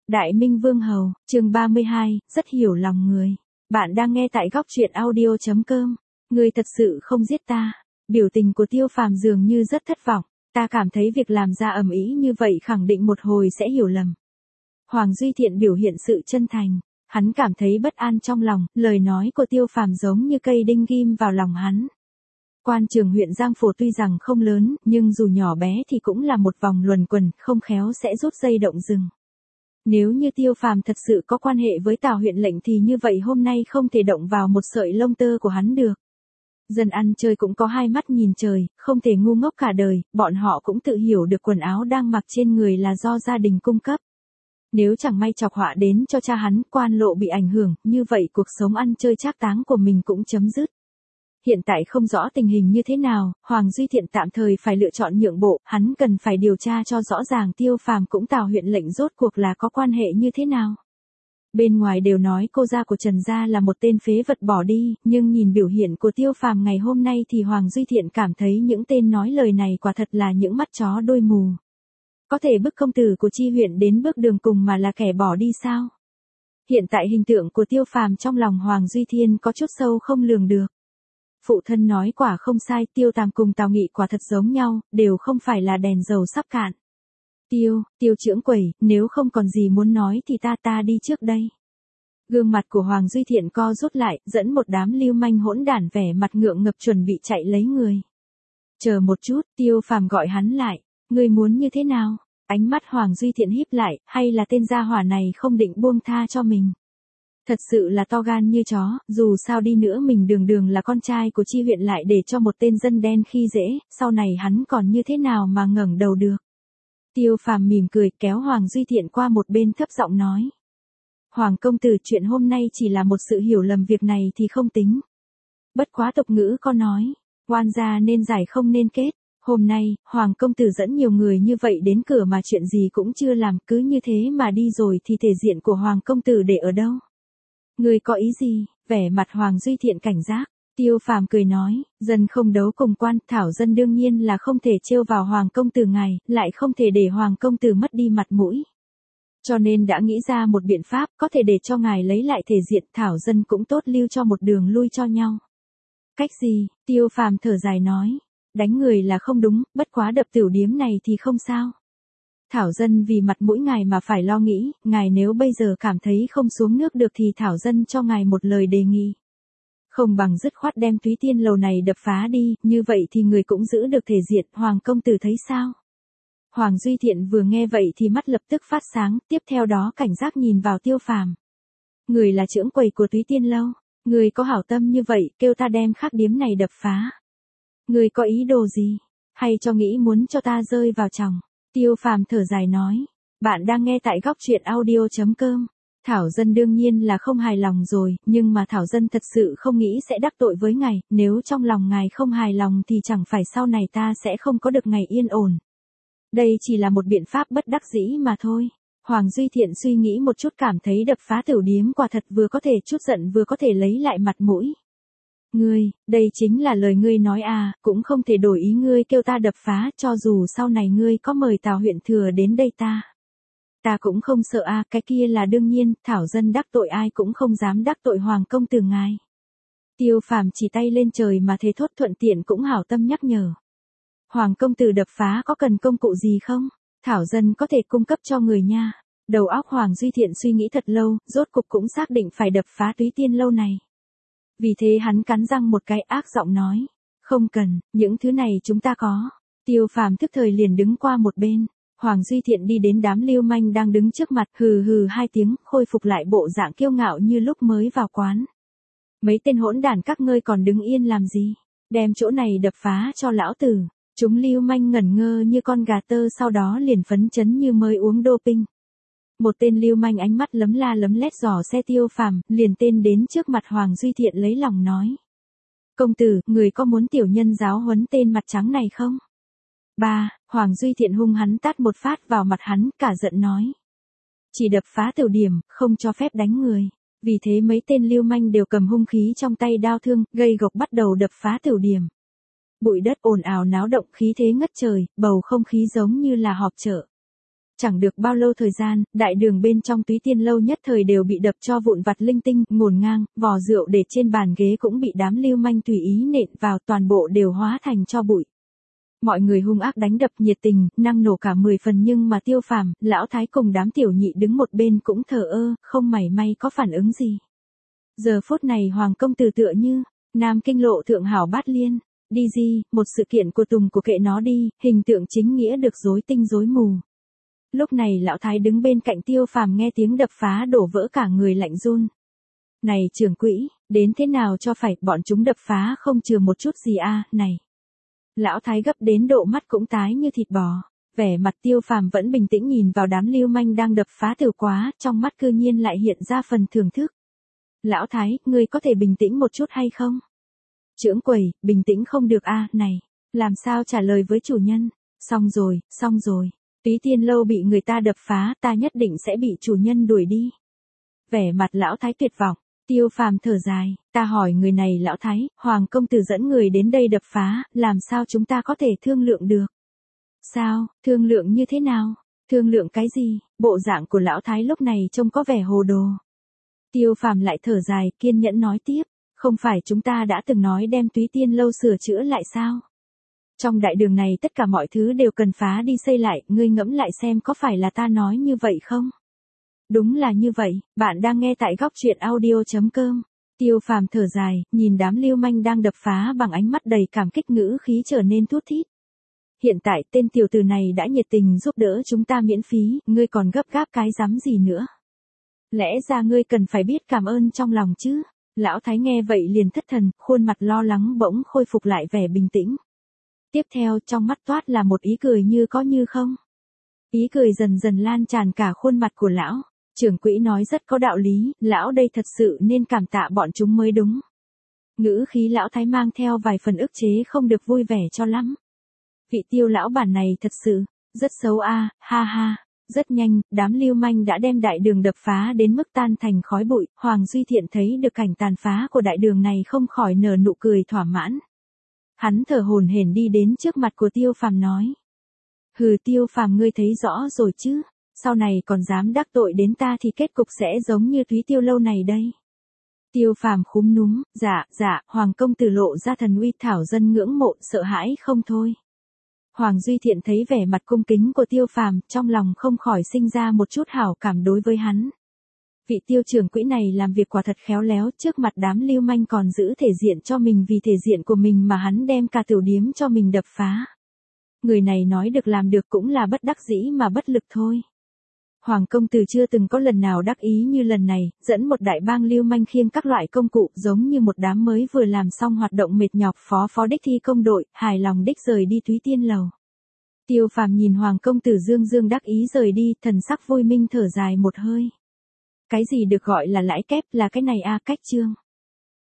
Đại Minh Vương Hầu, chương 32, rất hiểu lòng người. Bạn đang nghe tại góc truyện audio.com. Ngươi thật sự không giết ta. Biểu tình của Tiêu Phàm dường như rất thất vọng. Ta cảm thấy việc làm ra ầm ĩ như vậy khẳng định một hồi sẽ hiểu lầm. Hoàng Duy Thiện biểu hiện sự chân thành. Hắn cảm thấy bất an trong lòng, lời nói của Tiêu Phàm giống như cây đinh ghim vào lòng hắn. Quan trường huyện Giang Phổ tuy rằng không lớn, nhưng dù nhỏ bé thì cũng là một vòng luẩn quẩn, không khéo sẽ rút dây động rừng. Nếu như Tiêu Phàm thật sự có quan hệ với Tào huyện lệnh thì như vậy hôm nay không thể động vào một sợi lông tơ của hắn được. Dân ăn chơi cũng có hai mắt nhìn trời, không thể ngu ngốc cả đời, bọn họ cũng tự hiểu được quần áo đang mặc trên người là do gia đình cung cấp. Nếu chẳng may chọc họa đến cho cha hắn, quan lộ bị ảnh hưởng, như vậy cuộc sống ăn chơi trác táng của mình cũng chấm dứt. Hiện tại không rõ tình hình như thế nào, Hoàng Duy Thiện tạm thời phải lựa chọn nhượng bộ, hắn cần phải điều tra cho rõ ràng Tiêu Phàm cũng Tào huyện lệnh rốt cuộc là có quan hệ như thế nào. Bên ngoài đều nói cô gia của Trần gia là một tên phế vật bỏ đi, nhưng nhìn biểu hiện của Tiêu Phàm ngày hôm nay thì Hoàng Duy Thiện cảm thấy những tên nói lời này quả thật là những mắt chó đôi mù. Có thể bức công tử của Chi huyện đến bước đường cùng mà là kẻ bỏ đi sao? Hiện tại hình tượng của Tiêu Phàm trong lòng Hoàng Duy Thiên có chút sâu không lường được. Phụ thân nói quả không sai, Tiêu Tam cùng Tào Nghị quả thật giống nhau, đều không phải là đèn dầu sắp cạn. Tiêu trưởng quầy, nếu không còn gì muốn nói thì ta đi trước đây. Gương mặt của Hoàng Duy Thiện co rút lại, dẫn một đám lưu manh hỗn đản vẻ mặt ngượng ngập chuẩn bị chạy lấy người. Chờ một chút, Tiêu Phàm gọi hắn lại, ngươi muốn như thế nào? Ánh mắt Hoàng Duy Thiện híp lại, hay là tên gia hỏa này không định buông tha cho mình? Thật sự là to gan như chó, dù sao đi nữa mình đường là con trai của Chi huyện lại để cho một tên dân đen khi dễ, sau này hắn còn như thế nào mà ngẩng đầu được. Tiêu Phàm mỉm cười kéo Hoàng Duy Thiện qua một bên thấp giọng nói. Hoàng công tử, chuyện hôm nay chỉ là một sự hiểu lầm, việc này thì không tính. Bất quá tục ngữ có nói, oan gia nên giải không nên kết. Hôm nay, Hoàng công tử dẫn nhiều người như vậy đến cửa mà chuyện gì cũng chưa làm, cứ như thế mà đi rồi thì thể diện của Hoàng công tử để ở đâu? Ngươi có ý gì? Vẻ mặt Hoàng Duy Thiện cảnh giác. Tiêu Phàm cười nói, dân không đấu cùng quan, thảo dân đương nhiên là không thể trêu vào Hoàng công tử ngài, lại không thể để Hoàng công tử mất đi mặt mũi. Cho nên đã nghĩ ra một biện pháp, có thể để cho ngài lấy lại thể diện, thảo dân cũng tốt lưu cho một đường lui cho nhau. Cách gì? Tiêu Phàm thở dài nói, đánh người là không đúng, bất quá đập tiểu điếm này thì không sao. Thảo dân vì mặt mũi ngài mà phải lo nghĩ, ngài nếu bây giờ cảm thấy không xuống nước được thì thảo dân cho ngài một lời đề nghị. Không bằng dứt khoát đem Túy Tiên lầu này đập phá đi, như vậy thì người cũng giữ được thể diện, Hoàng công tử thấy sao? Hoàng Duy Thiện vừa nghe vậy thì mắt lập tức phát sáng, tiếp theo đó cảnh giác nhìn vào Tiêu Phàm. Người là trưởng quầy của Túy Tiên lâu, người có hảo tâm như vậy, kêu ta đem khác điếm này đập phá. Người có ý đồ gì? Hay cho nghĩ muốn cho ta rơi vào chòng? Tiêu Phàm thở dài nói, bạn đang nghe tại góc truyện audio.com. Thảo dân đương nhiên là không hài lòng rồi, nhưng mà Thảo dân thật sự không nghĩ sẽ đắc tội với ngài, nếu trong lòng ngài không hài lòng thì chẳng phải sau này ta sẽ không có được ngày yên ổn. Đây chỉ là một biện pháp bất đắc dĩ mà thôi. Hoàng Duy Thiện suy nghĩ một chút cảm thấy đập phá tiểu điếm quả thật vừa có thể chút giận vừa có thể lấy lại mặt mũi. Ngươi, đây chính là lời ngươi nói à, cũng không thể đổi ý ngươi kêu ta đập phá, cho dù sau này ngươi có mời Tào huyện thừa đến đây ta cũng không sợ à, cái kia là đương nhiên, thảo dân đắc tội ai cũng không dám đắc tội Hoàng công tử ngài. Tiêu Phàm chỉ tay lên trời mà thế thốt, thuận tiện cũng hảo tâm nhắc nhở. Hoàng công tử đập phá có cần công cụ gì không? Thảo dân có thể cung cấp cho người nha. Đầu óc Hoàng Duy Thiện suy nghĩ thật lâu, rốt cục cũng xác định phải đập phá Túy Tiên lâu này. Vì thế hắn cắn răng một cái, ác giọng nói, không cần, những thứ này chúng ta có. Tiêu Phàm tức thời liền đứng qua một bên. Hoàng Duy Thiện đi đến đám lưu manh đang đứng trước mặt, hừ hừ hai tiếng, khôi phục lại bộ dạng kiêu ngạo như lúc mới vào quán. Mấy tên hỗn đản các ngươi còn đứng yên làm gì? Đem chỗ này đập phá cho lão tử. Chúng lưu manh ngẩn ngơ như con gà tơ, sau đó liền phấn chấn như mới uống doping. Một tên lưu manh ánh mắt lấm la lấm lét dò xe Tiêu Phàm, liền tên đến trước mặt Hoàng Duy Thiện lấy lòng nói. Công tử, người có muốn tiểu nhân giáo huấn tên mặt trắng này không? Hoàng Duy Thiện hung hắn tát một phát vào mặt hắn, cả giận nói. Chỉ đập phá tiểu điểm, không cho phép đánh người. Vì thế mấy tên lưu manh đều cầm hung khí trong tay, đao thương, gây gộc bắt đầu đập phá tiểu điểm. Bụi đất ồn ào náo động, khí thế ngất trời, bầu không khí giống như là họp chợ. Chẳng được bao lâu thời gian, đại đường bên trong Túy Tiên lâu nhất thời đều bị đập cho vụn vặt linh tinh, ngổn ngang, vò rượu để trên bàn ghế cũng bị đám lưu manh tùy ý nện vào, toàn bộ đều hóa thành tro bụi. Mọi người hung ác đánh đập nhiệt tình, năng nổ cả 10 phần, nhưng mà Tiêu Phàm, Lão Thái cùng đám tiểu nhị đứng một bên cũng thờ ơ, không mảy may có phản ứng gì. Giờ phút này Hoàng công tử tựa như Nam Kinh lộ thượng hảo bát liên, đi gì, một sự kiện của Tùng của kệ nó đi, hình tượng chính nghĩa được rối tinh rối mù. Lúc này Lão Thái đứng bên cạnh Tiêu Phàm nghe tiếng đập phá đổ vỡ cả người lạnh run. Này trưởng quỹ, đến thế nào cho phải, bọn chúng đập phá không chừa một chút gì à, này. Lão Thái gấp đến độ mắt cũng tái như thịt bò, vẻ mặt Tiêu Phàm vẫn bình tĩnh nhìn vào đám lưu manh đang đập phá tiểu quá, trong mắt cư nhiên lại hiện ra phần thưởng thức. Lão Thái, ngươi có thể bình tĩnh một chút hay không? Trưởng quầy, bình tĩnh không được à, này, làm sao trả lời với chủ nhân? Xong rồi. Túy Tiên lâu bị người ta đập phá, ta nhất định sẽ bị chủ nhân đuổi đi. Vẻ mặt Lão Thái tuyệt vọng, Tiêu Phàm thở dài, ta hỏi người này Lão Thái, Hoàng công tử dẫn người đến đây đập phá, làm sao chúng ta có thể thương lượng được? Sao, thương lượng như thế nào? Thương lượng cái gì? Bộ dạng của Lão Thái lúc này trông có vẻ hồ đồ. Tiêu Phàm lại thở dài, kiên nhẫn nói tiếp, không phải chúng ta đã từng nói đem Túy Tiên lâu sửa chữa lại sao? Trong đại đường này tất cả mọi thứ đều cần phá đi xây lại, ngươi ngẫm lại xem có phải là ta nói như vậy không? Đúng là như vậy, bạn đang nghe tại góc truyện audio.com. Tiêu Phàm thở dài, nhìn đám lưu manh đang đập phá bằng ánh mắt đầy cảm kích, ngữ khí trở nên thút thít. Hiện tại tên tiểu tử này đã nhiệt tình giúp đỡ chúng ta miễn phí, ngươi còn gấp gáp cái rắm gì nữa? Lẽ ra ngươi cần phải biết cảm ơn trong lòng chứ? Lão Thái nghe vậy liền thất thần, khuôn mặt lo lắng bỗng khôi phục lại vẻ bình tĩnh. Tiếp theo trong mắt toát là một ý cười như có như không. Ý cười dần dần lan tràn cả khuôn mặt của lão. Trưởng quỹ nói rất có đạo lý, lão đây thật sự nên cảm tạ bọn chúng mới đúng. Ngữ khí Lão Thái mang theo vài phần ức chế, không được vui vẻ cho lắm. Vị Tiêu lão bản này thật sự rất xấu a, ha ha. Rất nhanh, đám lưu manh đã đem đại đường đập phá đến mức tan thành khói bụi. Hoàng Duy Thiện thấy được cảnh tàn phá của đại đường này không khỏi nở nụ cười thỏa mãn. Hắn thở hổn hển đi đến trước mặt của Tiêu Phàm nói. Hừ, Tiêu Phàm, ngươi thấy rõ rồi chứ, sau này còn dám đắc tội đến ta thì kết cục sẽ giống như Túy Tiêu lâu này đây. Tiêu Phàm khúm núm, dạ, Hoàng công tử lộ ra thần uy, thảo dân ngưỡng mộ, sợ hãi không thôi. Hoàng Duy Thiện thấy vẻ mặt cung kính của Tiêu Phàm, trong lòng không khỏi sinh ra một chút hảo cảm đối với hắn. Vị Tiêu trưởng quỹ này làm việc quả thật khéo léo, trước mặt đám lưu manh còn giữ thể diện cho mình, vì thể diện của mình mà hắn đem cả tiểu điếm cho mình đập phá. Người này nói được làm được, cũng là bất đắc dĩ mà bất lực thôi. Hoàng công tử chưa từng có lần nào đắc ý như lần này, dẫn một đại bang lưu manh khiêng các loại công cụ, giống như một đám mới vừa làm xong hoạt động mệt nhọc, phó đích thi công đội, hài lòng đích rời đi Túy Tiên lầu. Tiêu Phàm nhìn Hoàng công tử dương đắc ý rời đi, thần sắc vui minh thở dài một hơi. Cái gì được gọi là lãi kép, là cái này a, cách chương.